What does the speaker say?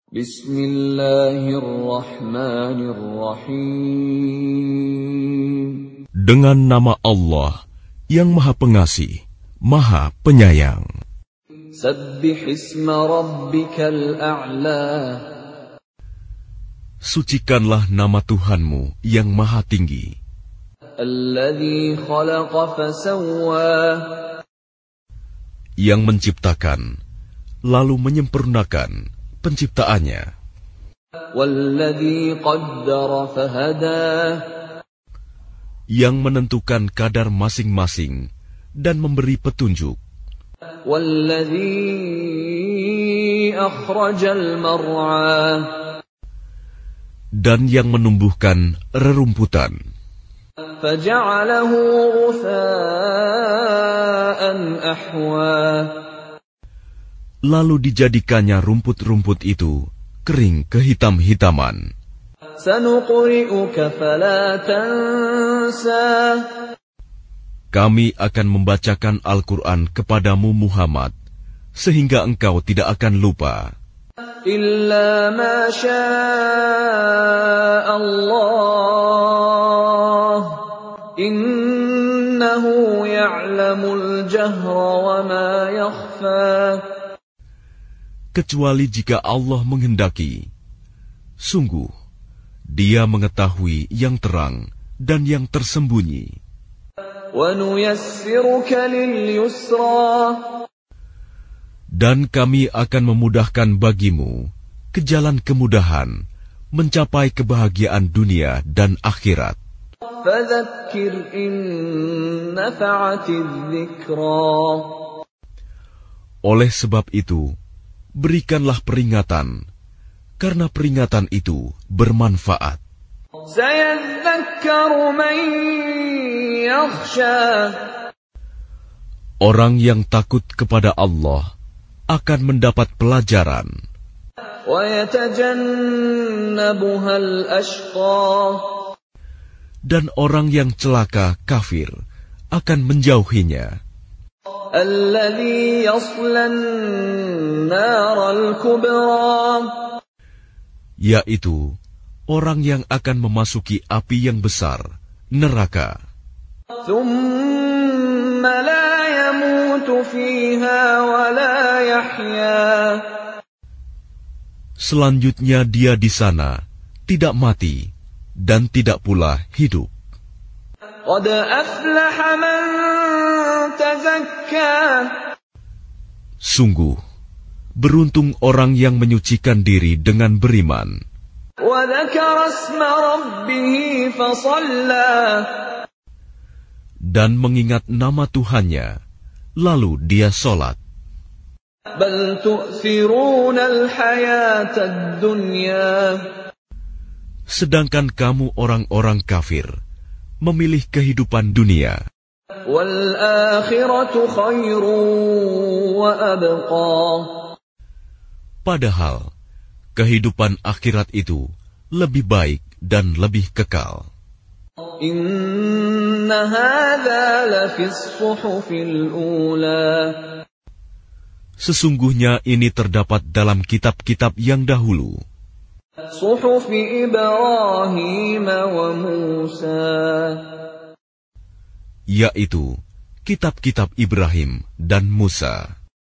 Bismillahirrahmanirrahim. Dengan nama Allah yang Maha Pengasih, Maha Penyayang. Sabbih isma rabbikal a'la. Sucikanlah nama Tuhanmu yang Maha Tinggi. Alladzi khalaqa fasawwa. Yang menciptakan, lalu menyempurnakan penciptaannya. Walladzi qaddara fahada. Yang menentukan kadar masing-masing dan memberi petunjuk. Walladzi akhrajal mar'a. Dan yang menumbuhkan rerumputan. Faja'alahu ghutha'an ahwa. Lalu dijadikannya rumput-rumput itu kering kehitam-hitaman. Sanuqri'uka fala tansa. Kami akan membacakan Al-Quran kepadamu Muhammad, sehingga engkau tidak akan lupa. Illa ma syaa Allah. Innahu ya'lamul jahra wa ma yakhfa. Kecuali jika Allah menghendaki. Sungguh, Dia mengetahui yang terang dan yang tersembunyi. Wa nuyassiruka lil yusra. Dan kami akan memudahkan bagimu ke jalan kemudahan mencapai kebahagiaan dunia dan akhirat. Fadzakkir in nafa'atiz dzikra. Oleh sebab itu, berikanlah peringatan, karena peringatan itu bermanfaat. Sayadzakkaru man yakhsha. Orang yang takut kepada Allah akan mendapat pelajaran. Wa yatajannabuhal ashqa. Dan orang yang celaka kafir akan menjauhinya. Alladzi yaslan naral kubra. Yaitu orang yang akan memasuki api yang besar, neraka. Thumma la yamutu fiha wa la yahya. Selanjutnya dia di sana tidak mati dan tidak pula hidup. Qad aflaha man tazakka. Sungguh, beruntung orang yang menyucikan diri dengan beriman. Wa dzakara isma rabbih fasalla. Dan mengingat nama Tuhannya, lalu dia sholat. Bal tu'thiruna al-hayatad dunya. Sedangkan kamu orang-orang kafir memilih kehidupan dunia. Wal akhiratu khairun wa abqa. Padahal kehidupan akhirat itu lebih baik dan lebih kekal. Inna hadza la fis suhufil ula. Sesungguhnya ini terdapat dalam kitab-kitab yang dahulu. Suhufi Ibrahim wa Musa. Yaitu kitab-kitab Ibrahim dan Musa.